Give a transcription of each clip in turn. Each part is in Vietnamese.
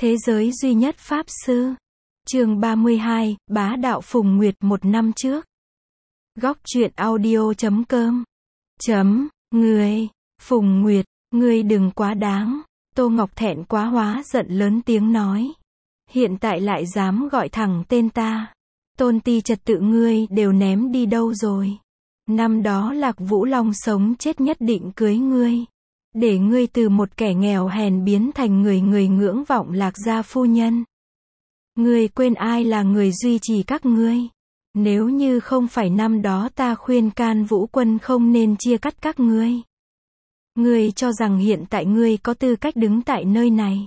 Thế giới duy nhất Pháp Sư. Chương 32, Bá đạo Phùng Nguyệt một năm trước. Góc truyện audio.com. Ngươi, Phùng Nguyệt, ngươi đừng quá đáng. Tô Ngọc thẹn quá hóa giận lớn tiếng nói. Hiện tại lại dám gọi thẳng tên ta. Tôn ti trật tự ngươi đều ném đi đâu rồi. Năm đó Lạc Vũ Long sống chết nhất định cưới ngươi. Để ngươi từ một kẻ nghèo hèn biến thành người ngưỡng vọng Lạc gia phu nhân. Ngươi quên ai là người duy trì các ngươi. Nếu như không phải năm đó ta khuyên can Vũ Quân không nên chia cắt các ngươi. Ngươi cho rằng hiện tại ngươi có tư cách đứng tại nơi này.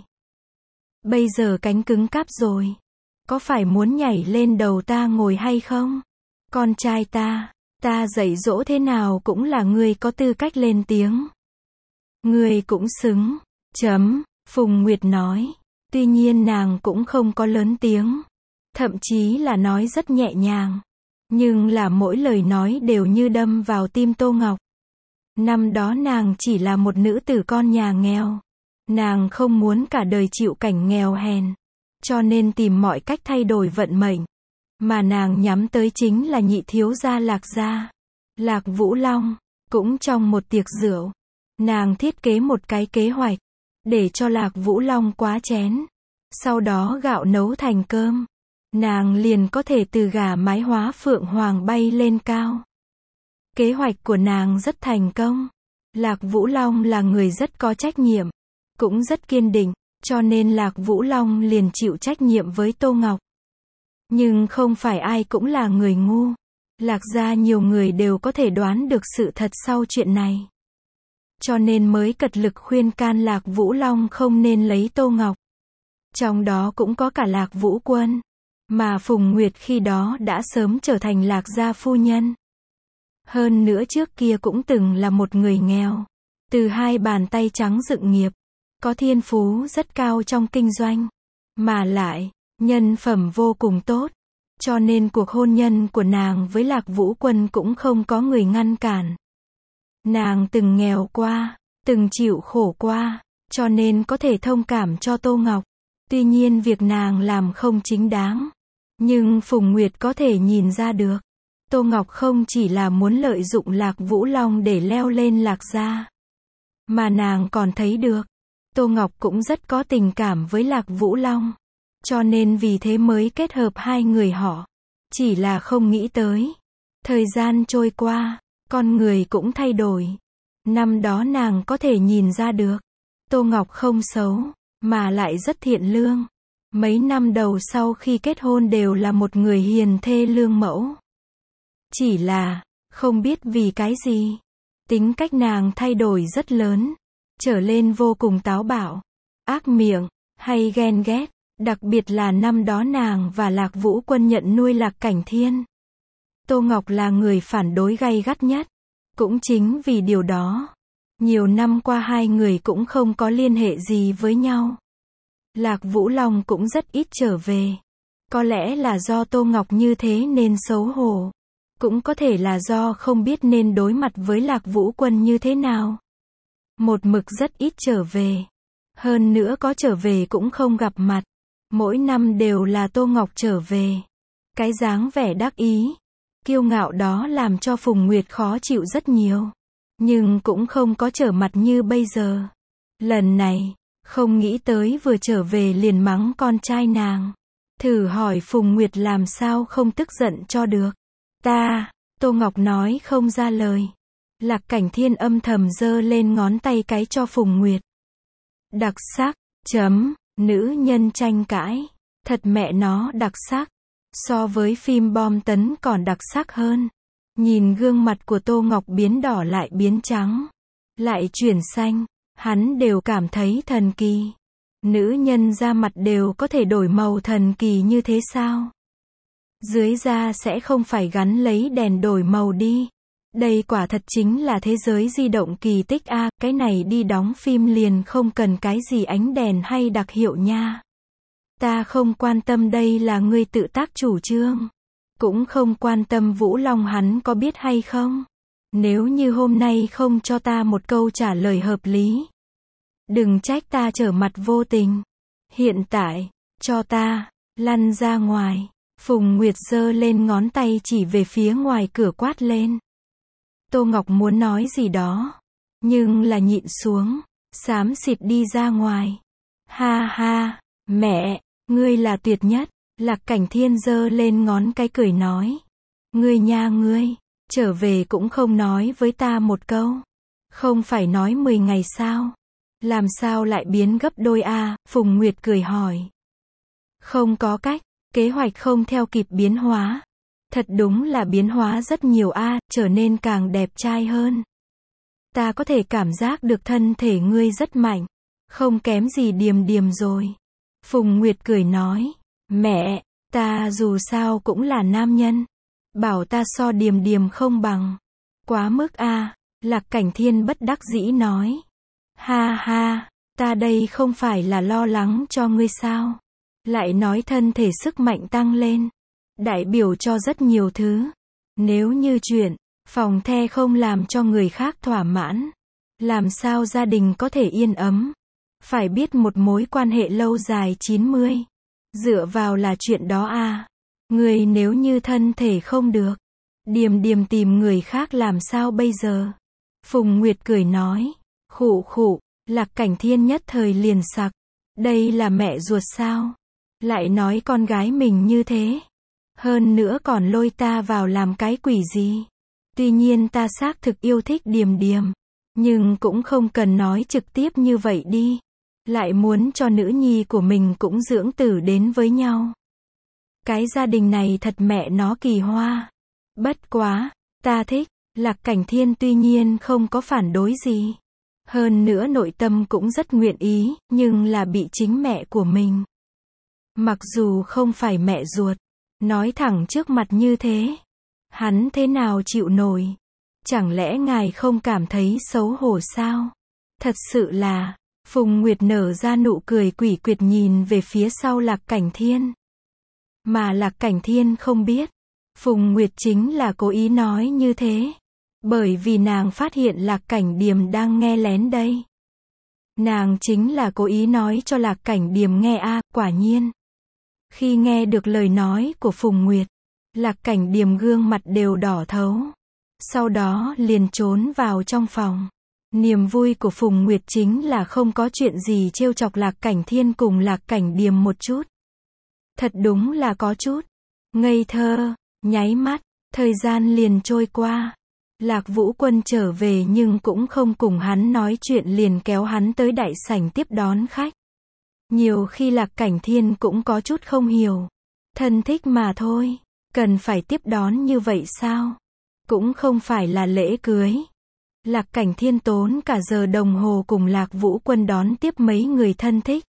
Bây giờ cánh cứng cáp rồi. Có phải muốn nhảy lên đầu ta ngồi hay không? Con trai ta dạy dỗ thế nào cũng là ngươi có tư cách lên tiếng. Ngươi cũng xứng. Phùng Nguyệt nói. Tuy nhiên nàng cũng không có lớn tiếng. Thậm chí là nói rất nhẹ nhàng. Nhưng là mỗi lời nói đều như đâm vào tim Tô Ngọc. Năm đó nàng chỉ là một nữ tử con nhà nghèo. Nàng không muốn cả đời chịu cảnh nghèo hèn. Cho nên tìm mọi cách thay đổi vận mệnh. Mà nàng nhắm tới chính là nhị thiếu gia Lạc gia. Lạc Vũ Long. Cũng trong một tiệc rượu. Nàng thiết kế một cái kế hoạch. Để cho Lạc Vũ Long quá chén. Sau đó gạo nấu thành cơm. Nàng liền có thể từ gà mái hóa phượng hoàng bay lên cao. Kế hoạch của nàng rất thành công. Lạc Vũ Long là người rất có trách nhiệm. Cũng rất kiên định. Cho nên Lạc Vũ Long liền chịu trách nhiệm với Tô Ngọc. Nhưng không phải ai cũng là người ngu. Lạc gia nhiều người đều có thể đoán được sự thật sau chuyện này. Cho nên mới cật lực khuyên can Lạc Vũ Long không nên lấy Tô Ngọc. Trong đó cũng có cả Lạc Vũ Quân. Mà Phùng Nguyệt khi đó đã sớm trở thành Lạc gia phu nhân. Hơn nữa trước kia cũng từng là một người nghèo. Từ hai bàn tay trắng dựng nghiệp. Có thiên phú rất cao trong kinh doanh. Mà lại, nhân phẩm vô cùng tốt. Cho nên cuộc hôn nhân của nàng với Lạc Vũ Quân cũng không có người ngăn cản. Nàng từng nghèo qua, từng chịu khổ qua, cho nên có thể thông cảm cho Tô Ngọc. Tuy nhiên việc nàng làm không chính đáng. Nhưng Phùng Nguyệt có thể nhìn ra được. Tô Ngọc không chỉ là muốn lợi dụng Lạc Vũ Long để leo lên Lạc gia. Mà nàng còn thấy được. Tô Ngọc cũng rất có tình cảm với Lạc Vũ Long. Cho nên vì thế mới kết hợp hai người họ. Chỉ là không nghĩ tới. Thời gian trôi qua. Con người cũng thay đổi. Năm đó nàng có thể nhìn ra được. Tô Ngọc không xấu. Mà lại rất thiện lương. Mấy năm đầu sau khi kết hôn đều là một người hiền thê lương mẫu. Chỉ là, không biết vì cái gì. Tính cách nàng thay đổi rất lớn. Trở lên vô cùng táo bạo. Ác miệng, hay ghen ghét. Đặc biệt là năm đó nàng và Lạc Vũ Quân nhận nuôi Lạc Cảnh Thiên. Tô Ngọc là người phản đối gay gắt nhất. Cũng chính vì điều đó. Nhiều năm qua hai người cũng không có liên hệ gì với nhau. Lạc Vũ Long cũng rất ít trở về. Có lẽ là do Tô Ngọc như thế nên xấu hổ. Cũng có thể là do không biết nên đối mặt với Lạc Vũ Quân như thế nào. Một mực rất ít trở về. Hơn nữa có trở về cũng không gặp mặt. Mỗi năm đều là Tô Ngọc trở về. Cái dáng vẻ đắc ý, kiêu ngạo đó làm cho Phùng Nguyệt khó chịu rất nhiều. Nhưng cũng không có trở mặt như bây giờ. Lần này, không nghĩ tới vừa trở về liền mắng con trai nàng. Thử hỏi Phùng Nguyệt làm sao không tức giận cho được. Tô Ngọc nói không ra lời. Lạc Cảnh Thiên âm thầm giơ lên ngón tay cái cho Phùng Nguyệt. Đặc sắc, nữ nhân tranh cãi. Thật mẹ nó đặc sắc. So với phim bom tấn còn đặc sắc hơn. Nhìn gương mặt của Tô Ngọc biến đỏ lại biến trắng. Lại chuyển xanh. Hắn đều cảm thấy thần kỳ. Nữ nhân da mặt đều có thể đổi màu thần kỳ như thế sao? Dưới da sẽ không phải gắn lấy đèn đổi màu đi. Đây quả thật chính là thế giới di động kỳ tích a. Cái này đi đóng phim liền không cần cái gì ánh đèn hay đặc hiệu nha. Ta không quan tâm đây là ngươi tự tác chủ trương. Cũng không quan tâm Vũ Long hắn có biết hay không. Nếu như hôm nay không cho ta một câu trả lời hợp lý. Đừng trách ta trở mặt vô tình. Hiện tại, cho ta, lăn ra ngoài. Phùng Nguyệt giơ lên ngón tay chỉ về phía ngoài cửa quát lên. Tô Ngọc muốn nói gì đó, nhưng là nhịn xuống, xám xịt đi ra ngoài. Ha ha, mẹ, ngươi là tuyệt nhất. Lạc Cảnh Thiên giơ lên ngón cái cười nói. Ngươi nha ngươi, trở về cũng không nói với ta một câu. Không phải nói 10 ngày sao? Làm sao lại biến gấp đôi a? Phùng Nguyệt cười hỏi. Không có cách, kế hoạch không theo kịp biến hóa. Thật đúng là biến hóa rất nhiều a, trở nên càng đẹp trai hơn. Ta có thể cảm giác được thân thể ngươi rất mạnh, không kém gì Điềm Điềm rồi. Phùng Nguyệt cười nói, mẹ, ta dù sao cũng là nam nhân, bảo ta so Điềm Điềm không bằng. Quá mức a. Lạc Cảnh Thiên bất đắc dĩ nói. Ha ha, ta đây không phải là lo lắng cho ngươi sao? Lại nói thân thể sức mạnh tăng lên, đại biểu cho rất nhiều thứ. Nếu như chuyện phòng the không làm cho người khác thỏa mãn, làm sao gia đình có thể yên ấm? Phải biết một mối quan hệ lâu dài 90, dựa vào là chuyện đó a. Người nếu như thân thể không được, Điềm Điềm tìm người khác làm sao bây giờ? Phùng Nguyệt cười nói. Khụ khụ, Lạc Cảnh Thiên nhất thời liền sặc. Đây là mẹ ruột sao? Lại nói con gái mình như thế. Hơn nữa còn lôi ta vào làm cái quỷ gì? Tuy nhiên ta xác thực yêu thích Điềm Điềm, nhưng cũng không cần nói trực tiếp như vậy đi. Lại muốn cho nữ nhi của mình cũng dưỡng tử đến với nhau. Cái gia đình này thật mẹ nó kỳ hoa. Bất quá, ta thích. Lạc Cảnh Thiên tuy nhiên không có phản đối gì. Hơn nữa nội tâm cũng rất nguyện ý, nhưng là bị chính mẹ của mình. Mặc dù không phải mẹ ruột, nói thẳng trước mặt như thế, hắn thế nào chịu nổi? Chẳng lẽ ngài không cảm thấy xấu hổ sao? Thật sự là, Phùng Nguyệt nở ra nụ cười quỷ quyệt nhìn về phía sau Lạc Cảnh Thiên. Mà Lạc Cảnh Thiên không biết, Phùng Nguyệt chính là cố ý nói như thế. Bởi vì nàng phát hiện Lạc Cảnh Điềm đang nghe lén đây. Nàng chính là cố ý nói cho Lạc Cảnh Điềm nghe a, quả nhiên. Khi nghe được lời nói của Phùng Nguyệt, Lạc Cảnh Điềm gương mặt đều đỏ thấu. Sau đó liền trốn vào trong phòng. Niềm vui của Phùng Nguyệt chính là không có chuyện gì trêu chọc Lạc Cảnh Thiên cùng Lạc Cảnh Điềm một chút. Thật đúng là có chút ngây thơ, nháy mắt, thời gian liền trôi qua. Lạc Vũ Quân trở về nhưng cũng không cùng hắn nói chuyện liền kéo hắn tới đại sảnh tiếp đón khách. Nhiều khi Lạc Cảnh Thiên cũng có chút không hiểu. Thân thích mà thôi, cần phải tiếp đón như vậy sao? Cũng không phải là lễ cưới. Lạc Cảnh Thiên tốn cả giờ đồng hồ cùng Lạc Vũ Quân đón tiếp mấy người thân thích.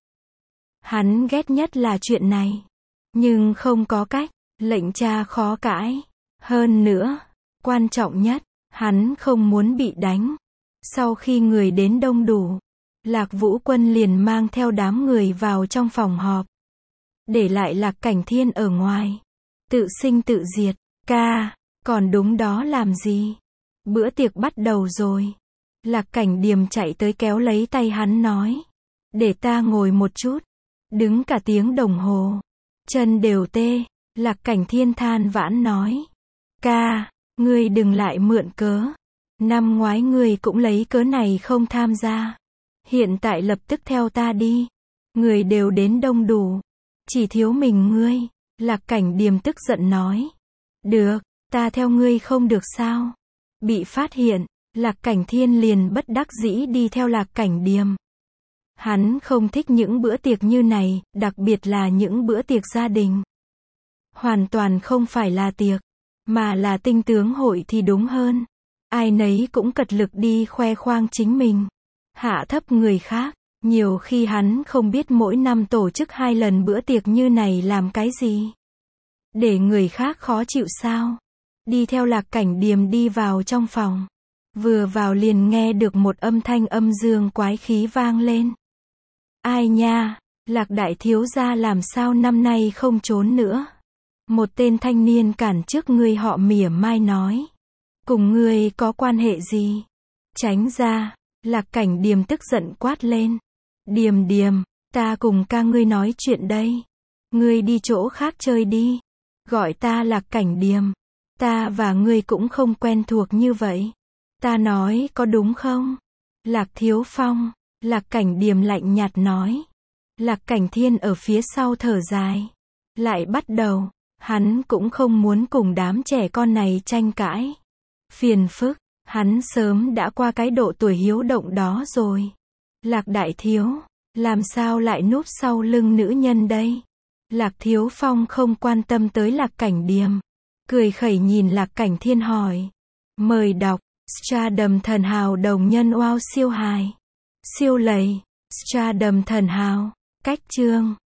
Hắn ghét nhất là chuyện này. Nhưng không có cách, lệnh cha khó cãi. Hơn nữa, quan trọng nhất, hắn không muốn bị đánh. Sau khi người đến đông đủ, Lạc Vũ Quân liền mang theo đám người vào trong phòng họp. Để lại Lạc Cảnh Thiên ở ngoài. Tự sinh tự diệt. Ca, còn đúng đó làm gì? Bữa tiệc bắt đầu rồi. Lạc Cảnh Điềm chạy tới kéo lấy tay hắn nói. Để ta ngồi một chút. Đứng cả tiếng đồng hồ. Chân đều tê. Lạc Cảnh Thiên than vãn nói. Ca, ngươi đừng lại mượn cớ. Năm ngoái ngươi cũng lấy cớ này không tham gia. Hiện tại lập tức theo ta đi. Người đều đến đông đủ. Chỉ thiếu mình ngươi. Lạc Cảnh Điềm tức giận nói. Được, ta theo ngươi không được sao? Bị phát hiện, Lạc Cảnh Thiên liền bất đắc dĩ đi theo Lạc Cảnh Điềm. Hắn không thích những bữa tiệc như này, đặc biệt là những bữa tiệc gia đình. Hoàn toàn không phải là tiệc, mà là tinh tướng hội thì đúng hơn. Ai nấy cũng cật lực đi khoe khoang chính mình, hạ thấp người khác. Nhiều khi hắn không biết mỗi năm tổ chức 2 lần bữa tiệc như này làm cái gì. Để người khác khó chịu sao? Đi theo Lạc Cảnh Điềm đi vào trong phòng. Vừa vào liền nghe được một âm thanh âm dương quái khí vang lên. Ai nha, Lạc đại thiếu gia làm sao năm nay không trốn nữa? Một tên thanh niên cản trước người họ mỉa mai nói. Cùng ngươi có quan hệ gì? Tránh ra, Lạc Cảnh Điềm tức giận quát lên. Điềm Điềm, Ta cùng ca ngươi nói chuyện đây. Ngươi đi chỗ khác chơi đi. Gọi ta Lạc Cảnh Điềm. Ta và ngươi cũng không quen thuộc như vậy. Ta nói có đúng không? Lạc Thiếu Phong. Lạc Cảnh Điềm lạnh nhạt nói. Lạc Cảnh Thiên ở phía sau thở dài. Lại bắt đầu. Hắn cũng không muốn cùng đám trẻ con này tranh cãi. Phiền phức. Hắn sớm đã qua cái độ tuổi hiếu động đó rồi. Lạc Đại Thiếu. Làm sao lại núp sau lưng nữ nhân đây? Lạc Thiếu Phong không quan tâm tới Lạc Cảnh Điềm. Cười khẩy nhìn Lạc Cảnh Thiên hỏi. Mời đọc. Stardom thần hào đồng nhân wow siêu hài. Siêu lầy. Stardom thần hào. Cách chương.